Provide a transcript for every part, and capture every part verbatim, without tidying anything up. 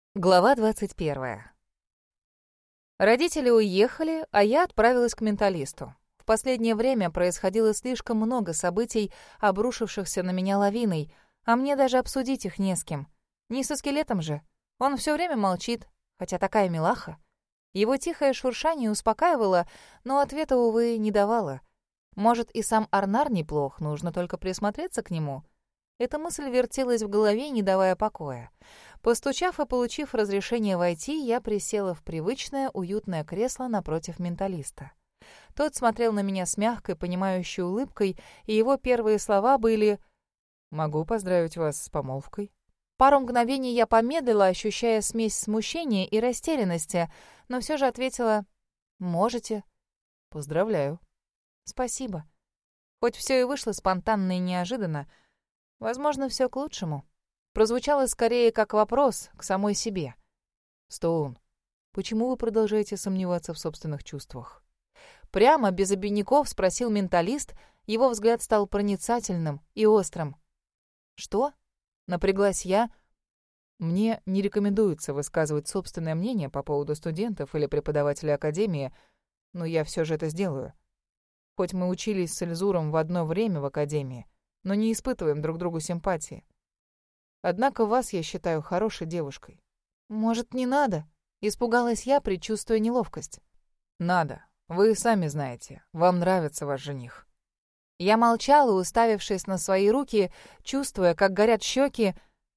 Глава двадцать первая. Родители уехали, а я отправилась к менталисту. В последнее время происходило слишком много событий, обрушившихся на меня лавиной, а мне даже обсудить их не с кем. Не со скелетом же. Он все время молчит, хотя такая милаха. Его тихое шуршание успокаивало, но ответа, увы, не давало. Может, и сам Арнар неплох, нужно только присмотреться к нему. Эта мысль вертелась в голове, не давая покоя. Постучав и получив разрешение войти, я присела в привычное, уютное кресло напротив менталиста. Тот смотрел на меня с мягкой, понимающей улыбкой, и его первые слова были «Могу поздравить вас с помолвкой». Пару мгновений я помедлила, ощущая смесь смущения и растерянности, но все же ответила «Можете». «Поздравляю». «Спасибо». Хоть все и вышло спонтанно и неожиданно, возможно, все к лучшему. Прозвучало скорее как вопрос к самой себе. «Стоун, почему вы продолжаете сомневаться в собственных чувствах?» Прямо, без обиняков, спросил менталист, его взгляд стал проницательным и острым. «Что?» — напряглась я. «Мне не рекомендуется высказывать собственное мнение по поводу студентов или преподавателей академии, но я все же это сделаю. Хоть мы учились с Эльзуром в одно время в академии, но не испытываем друг другу симпатии. Однако вас я считаю хорошей девушкой». «Может, не надо?» — испугалась я, предчувствуя неловкость. «Надо. Вы сами знаете. Вам нравится ваш жених». Я молчала, уставившись на свои руки, чувствуя, как горят щеки.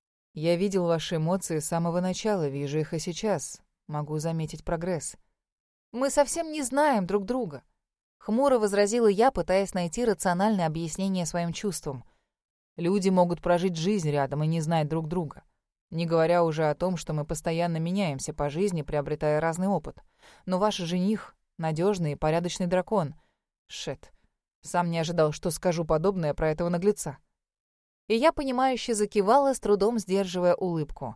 «Я видел ваши эмоции с самого начала, вижу их и сейчас. Могу заметить прогресс». «Мы совсем не знаем друг друга», — хмуро возразила я, пытаясь найти рациональное объяснение своим чувствам. «Люди могут прожить жизнь рядом и не знать друг друга. Не говоря уже о том, что мы постоянно меняемся по жизни, приобретая разный опыт. Но ваш жених — надежный и порядочный дракон. Шет. Сам не ожидал, что скажу подобное про этого наглеца». И я, понимающе закивала, с трудом сдерживая улыбку.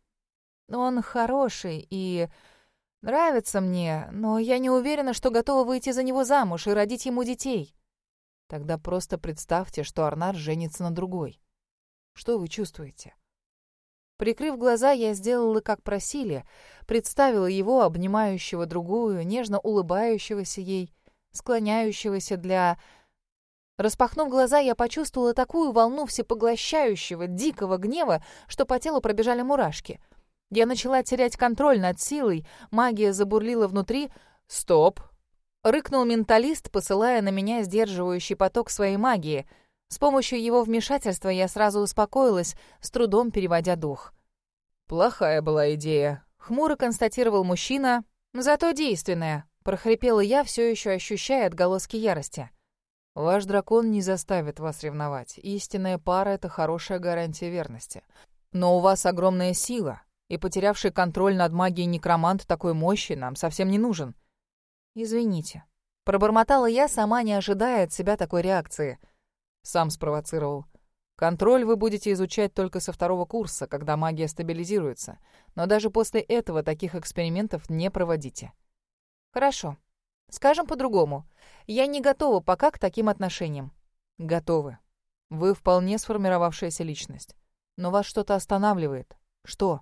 «Он хороший и нравится мне, но я не уверена, что готова выйти за него замуж и родить ему детей». «Тогда просто представьте, что Арнар женится на другой. Что вы чувствуете?» Прикрыв глаза, я сделала, как просили, представила его, обнимающего другую, нежно улыбающегося ей, склоняющегося для... Распахнув глаза, я почувствовала такую волну всепоглощающего, дикого гнева, что по телу пробежали мурашки. Я начала терять контроль над силой, магия забурлила внутри. «Стоп!» — рыкнул менталист, посылая на меня сдерживающий поток своей магии. С помощью его вмешательства я сразу успокоилась, с трудом переводя дух. «Плохая была идея», — хмуро констатировал мужчина. «Зато действенная», — прохрипела я, все еще ощущая отголоски ярости. «Ваш дракон не заставит вас ревновать. Истинная пара — это хорошая гарантия верности. Но у вас огромная сила, и потерявший контроль над магией некромант такой мощи нам совсем не нужен». «Извините», — пробормотала я, сама не ожидая от себя такой реакции. Сам спровоцировал. «Контроль вы будете изучать только со второго курса, когда магия стабилизируется. Но даже после этого таких экспериментов не проводите». «Хорошо. Скажем по-другому. Я не готова пока к таким отношениям». «Готовы. Вы вполне сформировавшаяся личность. Но вас что-то останавливает. Что?»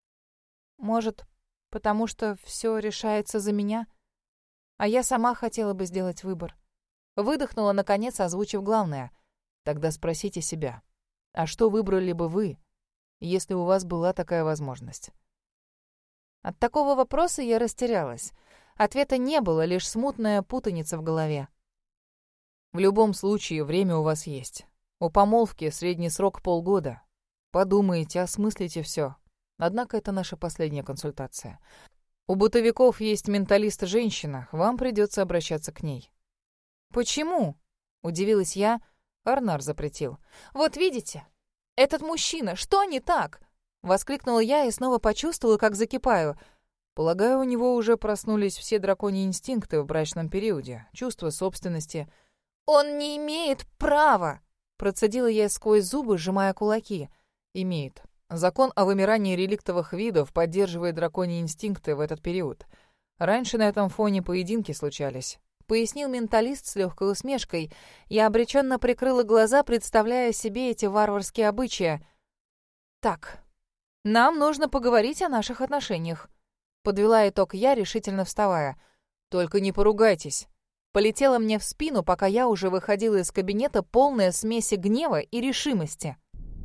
«Может, потому что все решается за меня? А я сама хотела бы сделать выбор». Выдохнула, наконец, озвучив главное. «Тогда спросите себя, а что выбрали бы вы, если у вас была такая возможность?» От такого вопроса я растерялась. Ответа не было, лишь смутная путаница в голове. «В любом случае, время у вас есть. У помолвки средний срок полгода. Подумайте, осмыслите все. Однако это наша последняя консультация. У бытовиков есть менталист-женщина, вам придется обращаться к ней». «Почему?» — удивилась я. Арнар запретил. «Вот видите? Этот мужчина, что не так?» — воскликнула я и снова почувствовала, как закипаю. «Полагаю, у него уже проснулись все драконьи инстинкты в брачном периоде, чувство собственности». «Он не имеет права!» — процедила я сквозь зубы, сжимая кулаки. «Имеет. Закон о вымирании реликтовых видов поддерживает драконьи инстинкты в этот период. Раньше на этом фоне поединки случались», — пояснил менталист с легкой усмешкой. Я обреченно прикрыла глаза, представляя себе эти варварские обычаи. «Так, «Нам нужно поговорить о наших отношениях», — подвела итог я, решительно вставая. «Только не поругайтесь». Полетела мне в спину, пока я уже выходила из кабинета, полная смеси гнева и решимости.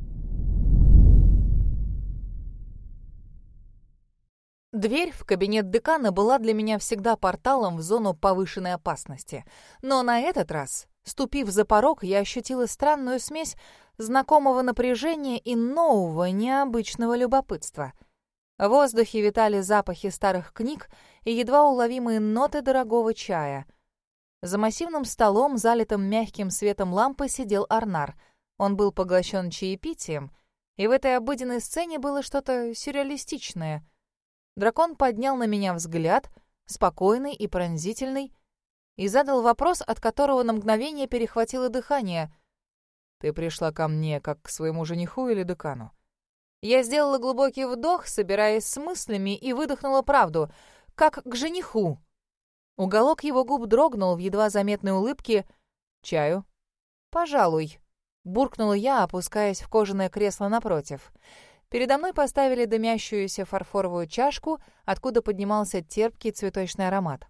Дверь в кабинет декана была для меня всегда порталом в зону повышенной опасности. Но на этот раз, ступив за порог, я ощутила странную смесь знакомого напряжения и нового, необычного любопытства. В воздухе витали запахи старых книг и едва уловимые ноты дорогого чая. За массивным столом, залитым мягким светом лампы, сидел Арнар. Он был поглощен чаепитием, и в этой обыденной сцене было что-то сюрреалистичное. Дракон поднял на меня взгляд, спокойный и пронзительный, и задал вопрос, от которого на мгновение перехватило дыхание. «Ты пришла ко мне как к своему жениху или декану?» Я сделала глубокий вдох, собираясь с мыслями, и выдохнула правду. «Как к жениху». Уголок его губ дрогнул в едва заметной улыбке. «Чаю?» «Пожалуй», — буркнула я, опускаясь в кожаное кресло напротив. Передо мной поставили дымящуюся фарфоровую чашку, откуда поднимался терпкий цветочный аромат.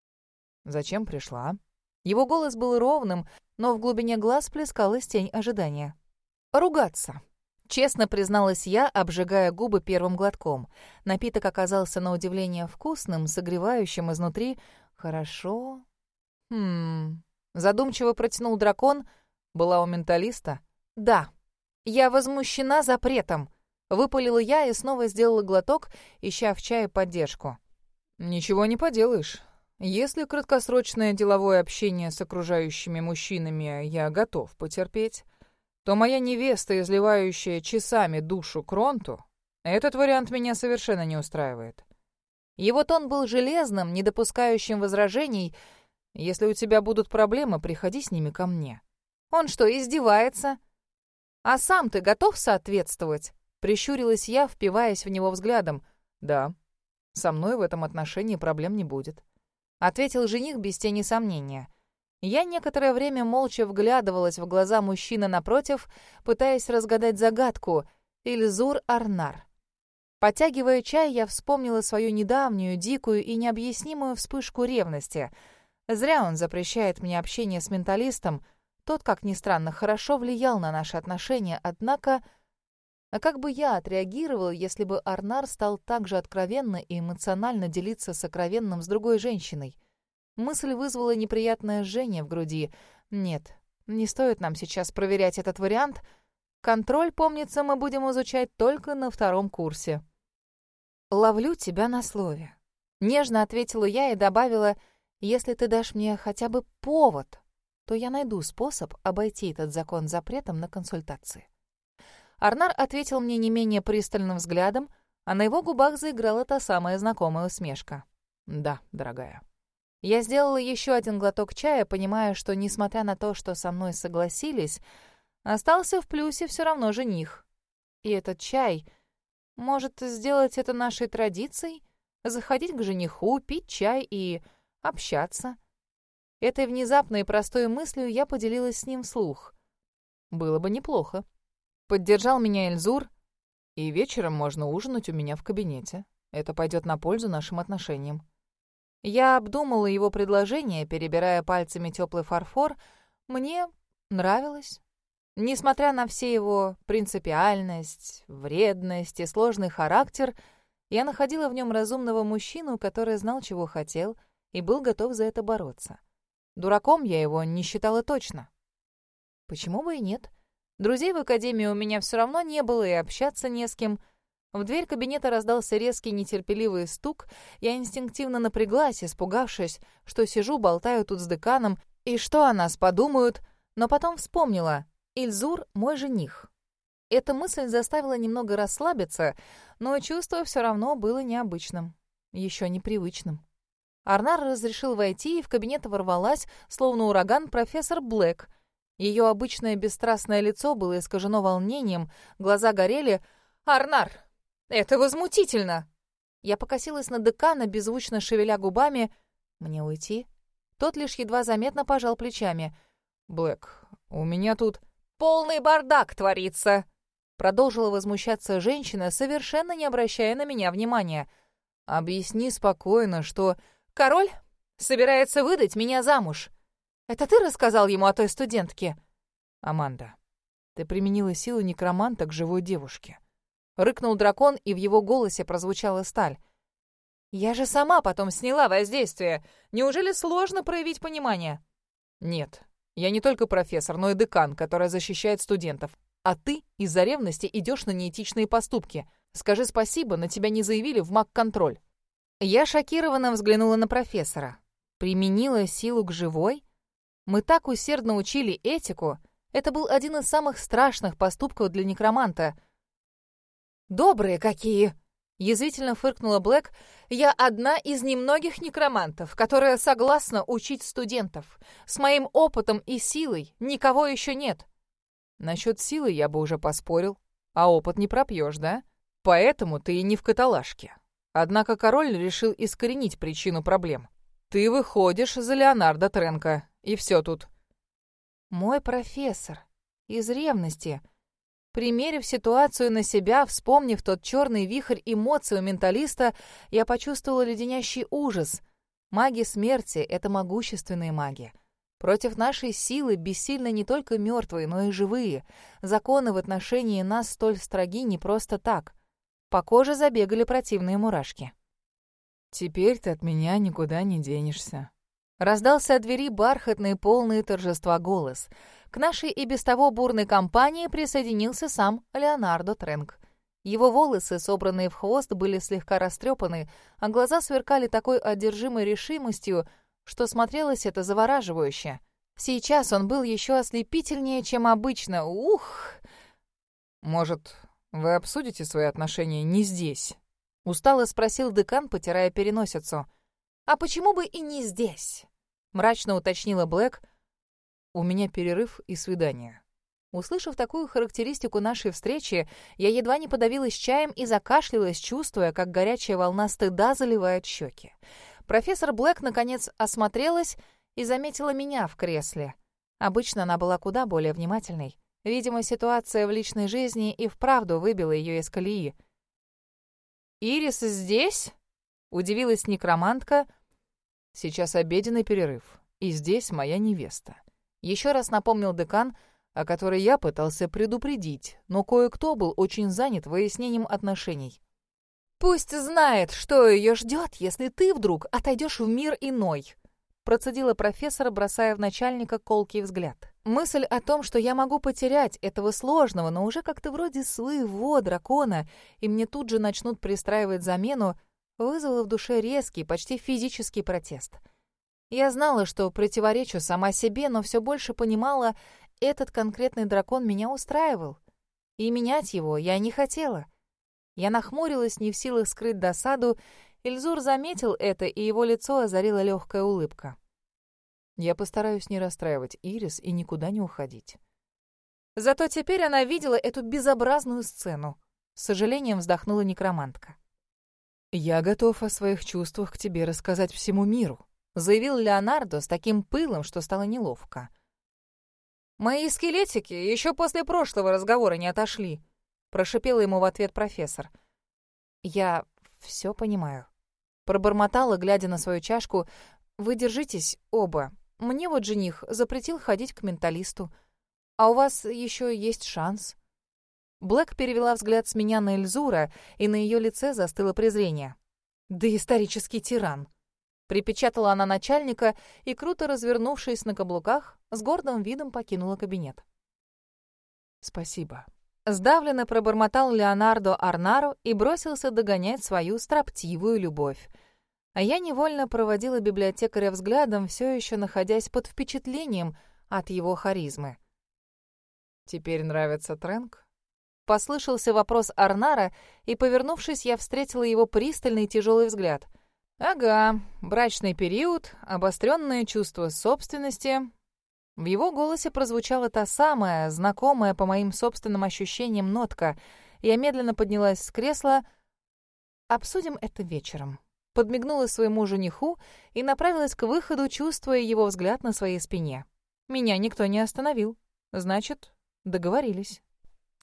«Зачем пришла?» Его голос был ровным, но в глубине глаз плескалась тень ожидания. «Ругаться», — честно призналась я, обжигая губы первым глотком. Напиток оказался на удивление вкусным, согревающим изнутри. «Хорошо». «Хм...» — задумчиво протянул дракон. «Была у менталиста?» «Да. Я возмущена запретом». Выпалила я и снова сделала глоток, ища в чае поддержку. «Ничего не поделаешь. Если краткосрочное деловое общение с окружающими мужчинами я готов потерпеть, то моя невеста, изливающая часами душу Кронту, этот вариант меня совершенно не устраивает». Его тон был железным, не допускающим возражений. «Если у тебя будут проблемы, приходи с ними ко мне». «Он что, издевается? А сам ты готов соответствовать?» Прищурилась я, впиваясь в него взглядом. «Да, со мной в этом отношении проблем не будет», — ответил жених без тени сомнения. Я некоторое время молча вглядывалась в глаза мужчины напротив, пытаясь разгадать загадку. Ильзур Арнар. Потягивая чай, я вспомнила свою недавнюю, дикую и необъяснимую вспышку ревности. Зря он запрещает мне общение с менталистом. Тот, как ни странно, хорошо влиял на наши отношения, однако... А как бы я отреагировала, если бы Арнар стал так же откровенно и эмоционально делиться сокровенным с другой женщиной? Мысль вызвала неприятное жжение в груди. Нет, не стоит нам сейчас проверять этот вариант. Контроль, помнится, мы будем изучать только на втором курсе. «Ловлю тебя на слове», — нежно ответила я и добавила, «если ты дашь мне хотя бы повод, то я найду способ обойти этот закон запретом на консультации». Арнар ответил мне не менее пристальным взглядом, а на его губах заиграла та самая знакомая усмешка. «Да, дорогая». Я сделала еще один глоток чая, понимая, что, несмотря на то, что со мной согласились, остался в плюсе все равно жених. И этот чай может сделать это нашей традицией? Заходить к жениху, пить чай и общаться? Этой внезапной и простой мыслью я поделилась с ним вслух. Было бы неплохо. Поддержал меня Эльзур, и вечером можно ужинать у меня в кабинете. Это пойдет на пользу нашим отношениям. Я обдумала его предложение, перебирая пальцами теплый фарфор. Мне нравилось. Несмотря на все его принципиальность, вредность и сложный характер, я находила в нем разумного мужчину, который знал, чего хотел, и был готов за это бороться. Дураком я его не считала точно. Почему бы и нет? Друзей в академии у меня все равно не было, и общаться не с кем. В дверь кабинета раздался резкий нетерпеливый стук. Я инстинктивно напряглась, испугавшись, что сижу, болтаю тут с деканом, и что о нас подумают, но потом вспомнила. Ильзур — мой жених. Эта мысль заставила немного расслабиться, но чувство все равно было необычным, еще непривычным. Арнар разрешил войти, и в кабинет ворвалась, словно ураган, профессор Блэк. Ее обычное бесстрастное лицо было искажено волнением, глаза горели. «Арнар, это возмутительно!» Я покосилась на декана, беззвучно шевеля губами. «Мне уйти?» Тот лишь едва заметно пожал плечами. «Блэк, у меня тут...» «Полный бардак творится!» Продолжила возмущаться женщина, совершенно не обращая на меня внимания. «Объясни спокойно, что король собирается выдать меня замуж. Это ты рассказал ему о той студентке?» «Аманда, ты применила силу некроманта к живой девушке». Рыкнул дракон, и в его голосе прозвучала сталь. «Я же сама потом сняла воздействие. Неужели сложно проявить понимание?» «Нет, я не только профессор, но и декан, которая защищает студентов. А ты из-за ревности идешь на неэтичные поступки. Скажи спасибо, на тебя не заявили в маг-контроль». Я шокированно взглянула на профессора. Применила силу к живой? Мы так усердно учили этику. Это был один из самых страшных поступков для некроманта. «Добрые какие!» — язвительно фыркнула Блэк. «Я одна из немногих некромантов, которая согласна учить студентов. С моим опытом и силой никого еще нет». «Насчет силы я бы уже поспорил. А опыт не пропьешь, да? Поэтому ты и не в каталажке. Однако король решил искоренить причину проблем. Ты выходишь за Леонардо Тренко, и все тут». «Мой профессор. Из ревности». Примерив ситуацию на себя, вспомнив тот черный вихрь эмоций у менталиста, я почувствовала леденящий ужас. Маги смерти — это могущественные маги. Против нашей силы бессильны не только мертвые, но и живые. Законы в отношении нас столь строги не просто так. По коже забегали противные мурашки. «Теперь ты от меня никуда не денешься». Раздался от двери бархатный, полный торжества голос. К нашей и без того бурной компании присоединился сам Леонардо Тренк. Его волосы, собранные в хвост, были слегка растрепаны, а глаза сверкали такой одержимой решимостью, что смотрелось это завораживающе. Сейчас он был еще ослепительнее, чем обычно. Ух! «Может, вы обсудите свои отношения не здесь?» — устало спросил декан, потирая переносицу. «А почему бы и не здесь?» — мрачно уточнила Блэк. «У меня перерыв и свидание». Услышав такую характеристику нашей встречи, я едва не подавилась чаем и закашлялась, чувствуя, как горячая волна стыда заливает щеки. Профессор Блэк, наконец, осмотрелась и заметила меня в кресле. Обычно она была куда более внимательной. Видимо, ситуация в личной жизни и вправду выбила ее из колеи. «Ирис здесь?» — удивилась некромантка. «Сейчас обеденный перерыв, и здесь моя невеста». Еще раз напомнил декан, о которой я пытался предупредить, но кое-кто был очень занят выяснением отношений. «Пусть знает, что ее ждет, если ты вдруг отойдешь в мир иной», процедила профессор, бросая в начальника колкий взгляд. Мысль о том, что я могу потерять этого сложного, но уже как-то вроде своего дракона, и мне тут же начнут пристраивать замену, вызвала в душе резкий, почти физический протест. Я знала, что противоречу сама себе, но все больше понимала, этот конкретный дракон меня устраивал. И менять его я не хотела. Я нахмурилась, не в силах скрыть досаду. Ильзур заметил это, и его лицо озарила легкая улыбка. «Я постараюсь не расстраивать Ирис и никуда не уходить». Зато теперь она видела эту безобразную сцену. С сожалением вздохнула некромантка. «Я готов о своих чувствах к тебе рассказать всему миру», заявил Леонардо с таким пылом, что стало неловко. «Мои скелетики еще после прошлого разговора не отошли», прошипела ему в ответ профессор. «Я все понимаю», пробормотала, глядя на свою чашку. «Вы держитесь оба. Мне вот жених запретил ходить к менталисту. А у вас еще есть шанс». Блэк перевела взгляд с меня на Эльзура, и на ее лице застыло презрение. «Да исторический тиран!» Припечатала она начальника и, круто развернувшись на каблуках, с гордым видом покинула кабинет. «Спасибо». Сдавленно пробормотал Леонардо Арнаро и бросился догонять свою строптивую любовь. А я невольно проводила библиотекаря взглядом, все еще находясь под впечатлением от его харизмы. «Теперь нравится Тренк?» Послышался вопрос Арнара, и, повернувшись, я встретила его пристальный тяжелый взгляд. «Ага, брачный период, обостренное чувство собственности». В его голосе прозвучала та самая, знакомая по моим собственным ощущениям нотка. Я медленно поднялась с кресла. «Обсудим это вечером». Подмигнула своему жениху и направилась к выходу, чувствуя его взгляд на своей спине. Меня никто не остановил. Значит, договорились.